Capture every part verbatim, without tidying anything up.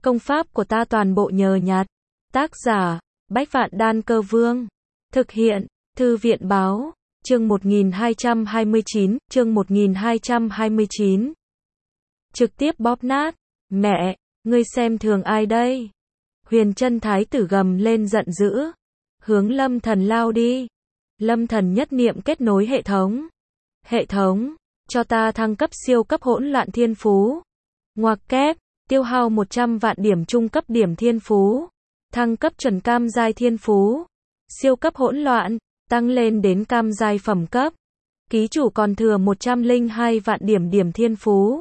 Công pháp của ta toàn bộ nhờ nhặt. Tác giả, Bách Vạn Đan Cơ Vương. Thực hiện, Thư viện Báo. Chương một nghìn hai trăm hai mươi chín, chương một nghìn hai trăm hai mươi chín. Trực tiếp bóp nát. Mẹ, ngươi xem thường ai đây? Huyền Chân Thái tử gầm lên giận dữ. Hướng Lâm Thần lao đi. Lâm Thần nhất niệm kết nối hệ thống. Hệ thống, cho ta thăng cấp siêu cấp hỗn loạn thiên phú. Ngoặc kép, tiêu hao một trăm vạn điểm trung cấp điểm thiên phú. Thăng cấp chuẩn cam giai thiên phú. Siêu cấp hỗn loạn, tăng lên đến cam giai phẩm cấp. Ký chủ còn thừa một trăm lẻ hai vạn điểm điểm thiên phú.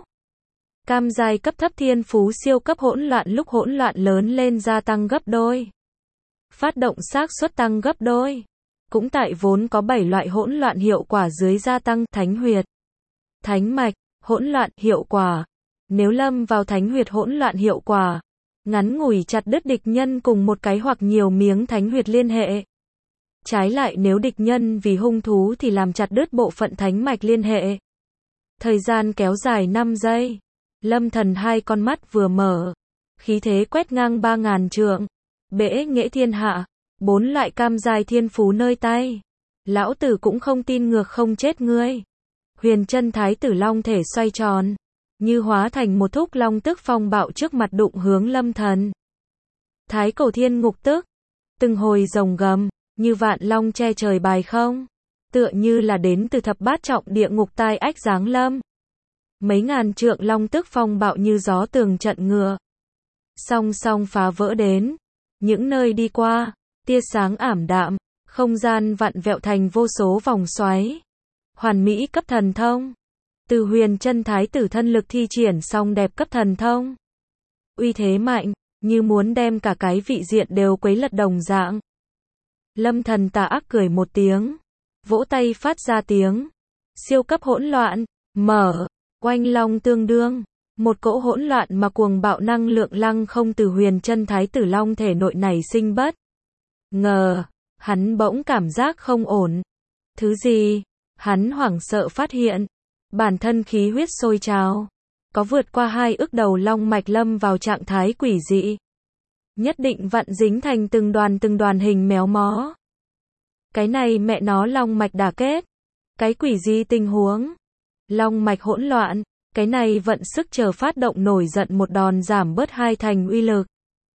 Cam giai cấp thấp thiên phú siêu cấp hỗn loạn lúc hỗn loạn lớn lên gia tăng gấp đôi. Phát động xác suất tăng gấp đôi. Cũng tại vốn có bảy loại hỗn loạn hiệu quả dưới gia tăng thánh huyệt, thánh mạch, hỗn loạn hiệu quả. Nếu lâm vào thánh huyệt hỗn loạn hiệu quả, ngắn ngủi chặt đứt địch nhân cùng một cái hoặc nhiều miếng thánh huyệt liên hệ. Trái lại nếu địch nhân vì hung thú thì làm chặt đứt bộ phận thánh mạch liên hệ. Thời gian kéo dài năm giây. Lâm Thần hai con mắt vừa mở, khí thế quét ngang ba ngàn trượng, bẽ nghệ thiên hạ, bốn loại cam giai thiên phú nơi tay. Lão tử cũng không tin ngược không chết ngươi. Huyền Chân Thái tử long thể xoay tròn, như hóa thành một thúc long tức phong bạo trước mặt đụng hướng Lâm Thần. Thái cổ thiên ngục tức, từng hồi rồng gầm, như vạn long che trời bài không, tựa như là đến từ thập bát trọng địa ngục tai ách giáng lâm. Mấy ngàn trượng long tức phong bạo như gió tường trận ngựa, song song phá vỡ đến. Những nơi đi qua, tia sáng ảm đạm, không gian vặn vẹo thành vô số vòng xoáy. Hoàn mỹ cấp thần thông. Từ Huyền Chân Thái tử thân lực thi triển xong đẹp cấp thần thông. Uy thế mạnh, như muốn đem cả cái vị diện đều quấy lật đồng dạng. Lâm Thần tà ác cười một tiếng, vỗ tay phát ra tiếng. Siêu cấp hỗn loạn, mở, oanh long tương đương. Một cỗ hỗn loạn mà cuồng bạo năng lượng lăng không từ Huyền Chân Thái tử long thể nội nảy sinh bất ngờ. Hắn bỗng cảm giác không ổn. Thứ gì? Hắn hoảng sợ phát hiện, bản thân khí huyết sôi trào, có vượt qua hai ức đầu long mạch lâm vào trạng thái quỷ dị. Nhất định vặn dính thành từng đoàn từng đoàn hình méo mó. Cái này mẹ nó long mạch đả kết. Cái quỷ gì tình huống? Long mạch hỗn loạn. Cái này vận sức chờ phát động nổi giận một đòn giảm bớt hai thành uy lực.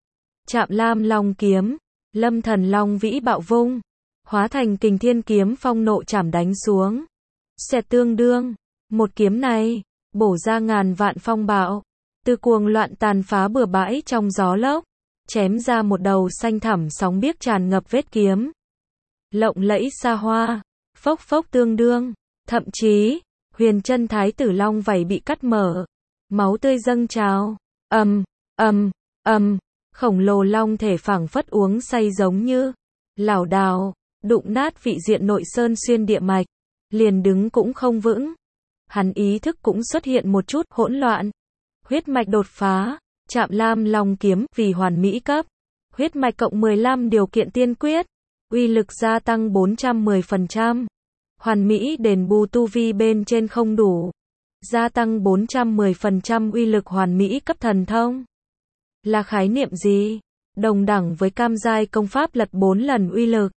Trạm Lam Long kiếm, Lâm Thần long vĩ bạo vung, hóa thành kình thiên kiếm phong nộ chảm đánh xuống. Xẹt tương đương, một kiếm này, bổ ra ngàn vạn phong bạo, từ cuồng loạn tàn phá bừa bãi trong gió lốc, chém ra một đầu xanh thẳm sóng biếc tràn ngập vết kiếm. Lộng lẫy xa hoa, phốc phốc tương đương, thậm chí, Huyền Chân Thái tử long vảy bị cắt mở, máu tươi dâng trào, ầm, ầm, ầm, khổng lồ long thể phảng phất uống say giống như lảo đảo, đụng nát vị diện nội sơn xuyên địa mạch, liền đứng cũng không vững. Hắn ý thức cũng xuất hiện một chút hỗn loạn. Huyết mạch đột phá, Trạm Lam Long kiếm vì hoàn mỹ cấp, huyết mạch cộng mười lăm điều kiện tiên quyết, uy lực gia tăng bốn trăm mười phần trăm. Hoàn mỹ đền bù tu vi bên trên không đủ, gia tăng bốn trăm mười phần trăm uy lực hoàn mỹ cấp thần thông. Là khái niệm gì? Đồng đẳng với cam giai công pháp lật bốn lần uy lực.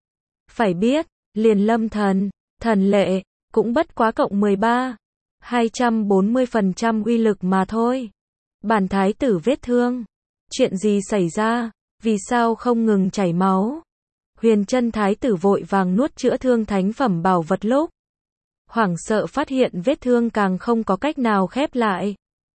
Phải biết, liền Lâm Thần, thần lệ, cũng bất quá cộng mười ba, hai trăm bốn mươi phần trăm uy lực mà thôi. Bản thái tử vết thương. Chuyện gì xảy ra? Vì sao không ngừng chảy máu? Huyền Chân Thái tử vội vàng nuốt chữa thương thánh phẩm bảo vật lúc hoảng sợ phát hiện vết thương càng không có cách nào khép lại.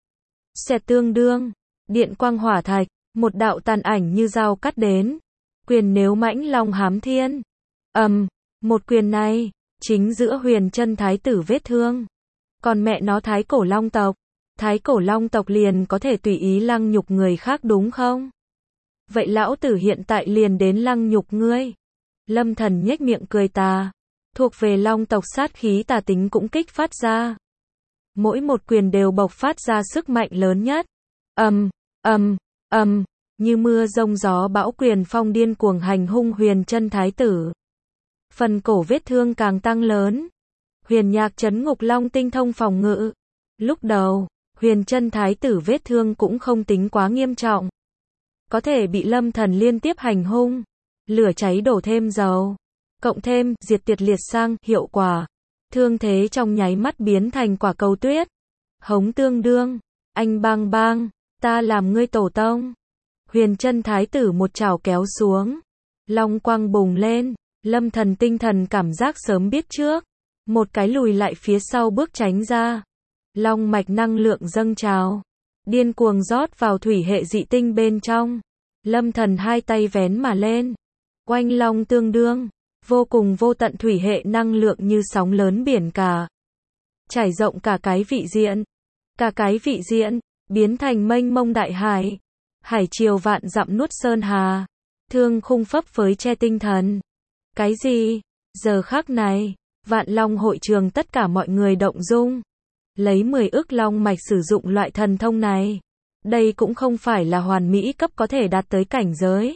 Xẹt tương đương, điện quang hỏa thạch, một đạo tàn ảnh như dao cắt đến. Quyền nếu mãnh long hám thiên. Ầm, um, một quyền này, chính giữa Huyền Chân Thái tử vết thương. Còn mẹ nó thái cổ long tộc, thái cổ long tộc liền có thể tùy ý lăng nhục người khác đúng không? Vậy lão tử hiện tại liền đến lăng nhục ngươi. Lâm Thần nhếch miệng cười tà, thuộc về long tộc sát khí tà tính cũng kích phát ra. Mỗi một quyền đều bộc phát ra sức mạnh lớn nhất. Ầm, ầm, ầm, như mưa rông gió bão quyền phong điên cuồng hành hung Huyền Chân Thái tử. Phần cổ vết thương càng tăng lớn. Huyền Nhạc Trấn Ngục Long tinh thông phòng ngự. Lúc đầu, Huyền Chân Thái tử vết thương cũng không tính quá nghiêm trọng. Có thể bị Lâm Thần liên tiếp hành hung. Lửa cháy đổ thêm dầu. Cộng thêm, diệt tiệt liệt sang, hiệu quả. Thương thế trong nháy mắt biến thành quả cầu tuyết. Hống Tương Đương, anh bang bang, ta làm ngươi tổ tông. Huyền Chân Thái tử một chảo kéo xuống. Long quang bùng lên. Lâm Thần tinh thần cảm giác sớm biết trước. Một cái lùi lại phía sau bước tránh ra. Long mạch năng lượng dâng trào. Điên cuồng rót vào thủy hệ dị tinh bên trong. Lâm Thần hai tay vén mà lên. Oanh long tương đương. Vô cùng vô tận thủy hệ năng lượng như sóng lớn biển cả. Trải rộng cả cái vị diện. Cả cái vị diện, biến thành mênh mông đại hải. Hải triều vạn dặm nuốt sơn hà. Thương khung phấp phới che tinh thần. Cái gì? Giờ khắc này, Vạn Long hội trường tất cả mọi người động dung. Lấy mười ức long mạch sử dụng loại thần thông này. Đây cũng không phải là hoàn mỹ cấp có thể đạt tới cảnh giới.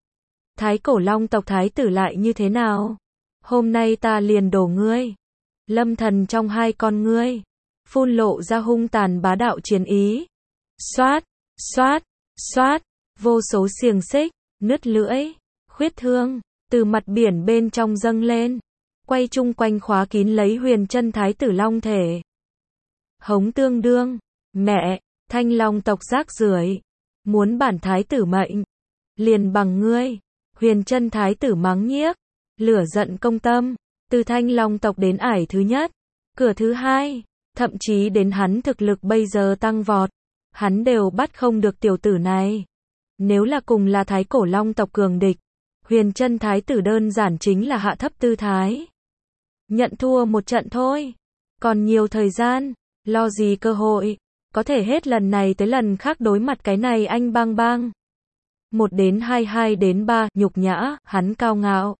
Thái cổ long tộc thái tử lại như thế nào? Hôm nay ta liền đổ ngươi. Lâm Thần trong hai con ngươi. Phun lộ ra hung tàn bá đạo chiến ý. Xoát, xoát, xoát. Vô số xiềng xích, nứt lưỡi, khuyết thương. Từ mặt biển bên trong dâng lên. Quay chung quanh khóa kín lấy Huyền Chân Thái tử long thể. Hống Tương Đương. Mẹ, thanh long tộc rác rưởi. Muốn bản thái tử mệnh. Liền bằng ngươi. Huyền Chân Thái tử mắng nhiếc. Lửa giận công tâm. Từ thanh long tộc đến ải thứ nhất. Cửa thứ hai. Thậm chí đến hắn thực lực bây giờ tăng vọt. Hắn đều bắt không được tiểu tử này. Nếu là cùng là thái cổ long tộc cường địch. Huyền Chân Thái tử đơn giản chính là hạ thấp tư thái. Nhận thua một trận thôi. Còn nhiều thời gian. Lo gì cơ hội. Có thể hết lần này tới lần khác đối mặt cái này anh bang bang. Một đến hai, hai đến ba, nhục nhã, hắn cao ngạo.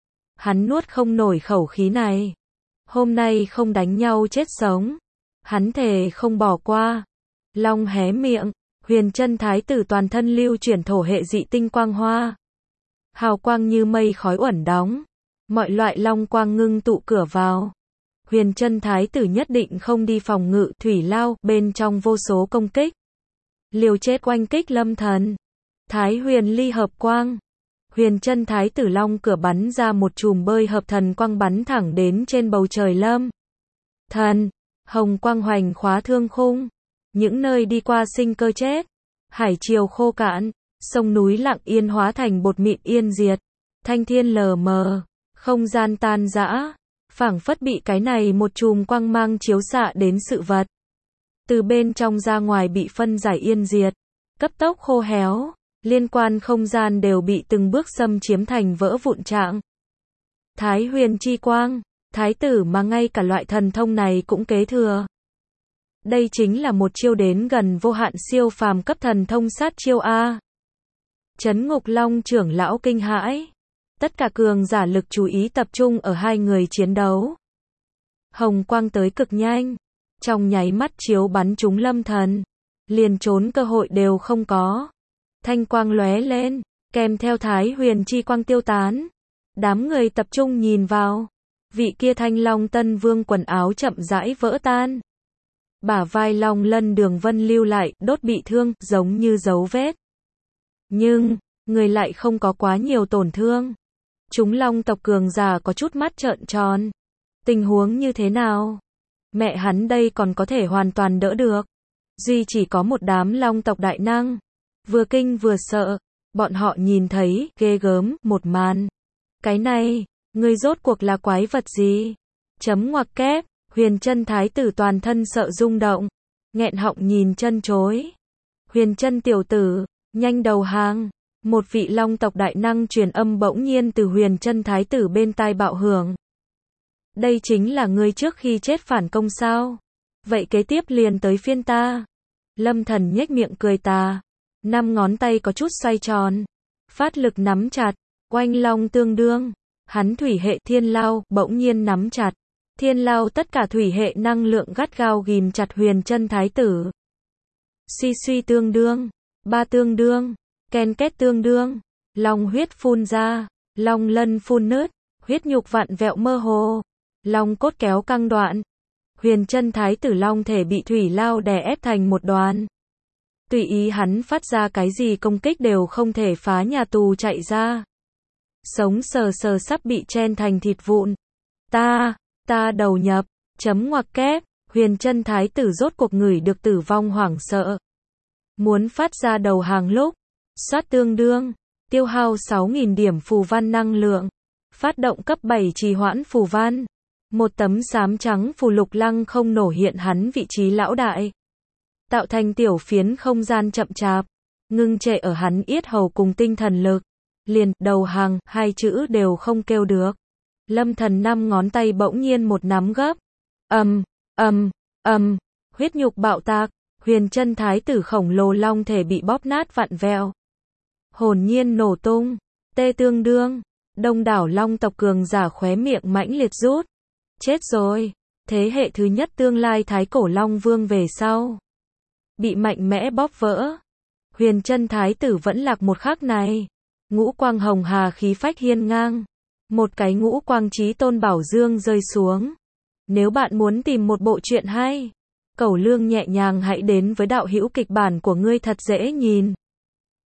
Hắn nuốt không nổi khẩu khí này. Hôm nay không đánh nhau chết sống. Hắn thề không bỏ qua. Long hé miệng. Huyền Chân Thái tử toàn thân lưu chuyển thổ hệ dị tinh quang hoa. Hào quang như mây khói uẩn đóng. Mọi loại long quang ngưng tụ cửa vào. Huyền Chân Thái tử nhất định không đi phòng ngự thủy lao, bên trong vô số công kích. Liều chết oanh kích Lâm Thần. Thái huyền ly hợp quang. Huyền Chân Thái tử long cửa bắn ra một chùm bơi hợp thần quang bắn thẳng đến trên bầu trời Lâm Thần. Hồng quang hoành khóa thương khung. Những nơi đi qua sinh cơ chết. Hải triều khô cạn. Sông núi lặng yên hóa thành bột mịn yên diệt. Thanh thiên lờ mờ. Không gian tan rã. Phảng phất bị cái này một chùm quang mang chiếu xạ đến sự vật. Từ bên trong ra ngoài bị phân giải yên diệt. Cấp tốc khô héo. Liên quan không gian đều bị từng bước xâm chiếm thành vỡ vụn trạng. Thái huyền chi quang. Thái tử mà ngay cả loại thần thông này cũng kế thừa. Đây chính là một chiêu đến gần vô hạn siêu phàm cấp thần thông sát chiêu A. Chấn ngục long trưởng lão kinh hãi. Tất cả cường giả lực chú ý tập trung ở hai người chiến đấu. Hồng quang tới cực nhanh. Trong nháy mắt chiếu bắn trúng Lâm Thần. Liền trốn cơ hội đều không có. Thanh quang lóe lên. Kèm theo thái huyền chi quang tiêu tán. Đám người tập trung nhìn vào. Vị kia thanh long tân vương quần áo chậm rãi vỡ tan. Bả vai long lân đường vân lưu lại, đốt bị thương, giống như dấu vết. Nhưng, người lại không có quá nhiều tổn thương. Chúng long tộc cường giả có chút mắt trợn tròn. Tình huống như thế nào? Mẹ hắn đây còn có thể hoàn toàn đỡ được. Duy chỉ có một đám long tộc đại năng. Vừa kinh vừa sợ. Bọn họ nhìn thấy, ghê gớm, một màn. Cái này, người rốt cuộc là quái vật gì? Chấm ngoặc kép. Huyền Chân Thái tử toàn thân sợ rung động. Nghẹn họng nhìn chân chối. Huyền Chân tiểu tử, nhanh đầu hàng. Một vị long tộc đại năng truyền âm bỗng nhiên từ Huyền Chân Thái tử bên tai bạo hưởng. Đây chính là ngươi trước khi chết phản công sao? Vậy kế tiếp liền tới phiên ta. Lâm Thần nhếch miệng cười tà. Năm ngón tay có chút xoay tròn. Phát lực nắm chặt. Oanh long tương đương. Hắn thủy hệ thiên lao bỗng nhiên nắm chặt. Thiên lao tất cả thủy hệ năng lượng gắt gao ghìm chặt Huyền Chân Thái tử. Suy suy tương đương. Ba tương đương. Ken két tương đương. Long huyết phun ra. Long lân phun nứt. Huyết nhục vặn vẹo mơ hồ. Long cốt kéo căng đoạn. Huyền chân thái tử long thể bị thủy lao đè ép thành một đoàn. Tùy ý hắn phát ra cái gì công kích đều không thể phá nhà tù chạy ra. Sống sờ sờ sắp bị chen thành thịt vụn. Ta, ta đầu nhập, chấm ngoặc kép, huyền chân thái tử rốt cuộc ngửi được tử vong hoảng sợ. Muốn phát ra đầu hàng lúc, soát tương đương, tiêu hao sáu nghìn điểm phù văn năng lượng. Phát động cấp bảy trì hoãn phù văn. Một tấm xám trắng phù lục lăng không nổ hiện hắn vị trí lão đại. Tạo thành tiểu phiến không gian chậm chạp, ngưng trệ ở hắn yết hầu cùng tinh thần lực. Liền, đầu hàng, hai chữ đều không kêu được. Lâm Thần năm ngón tay bỗng nhiên một nắm gấp. Ầm, ầm, ầm, huyết nhục bạo tạc, huyền chân thái tử khổng lồ long thể bị bóp nát vặn vẹo. Hồn nhiên nổ tung, tê tương đương, đông đảo long tộc cường giả khóe miệng mãnh liệt rút. Chết rồi, thế hệ thứ nhất tương lai thái cổ long vương về sau. Bị mạnh mẽ bóp vỡ. Huyền chân thái tử vẫn lạc một khắc này. Ngũ quang hồng hà khí phách hiên ngang. Một cái ngũ quang chí tôn bảo dương rơi xuống. Nếu bạn muốn tìm một bộ truyện hay, cẩu lương nhẹ nhàng hãy đến với đạo hữu kịch bản của ngươi thật dễ nhìn.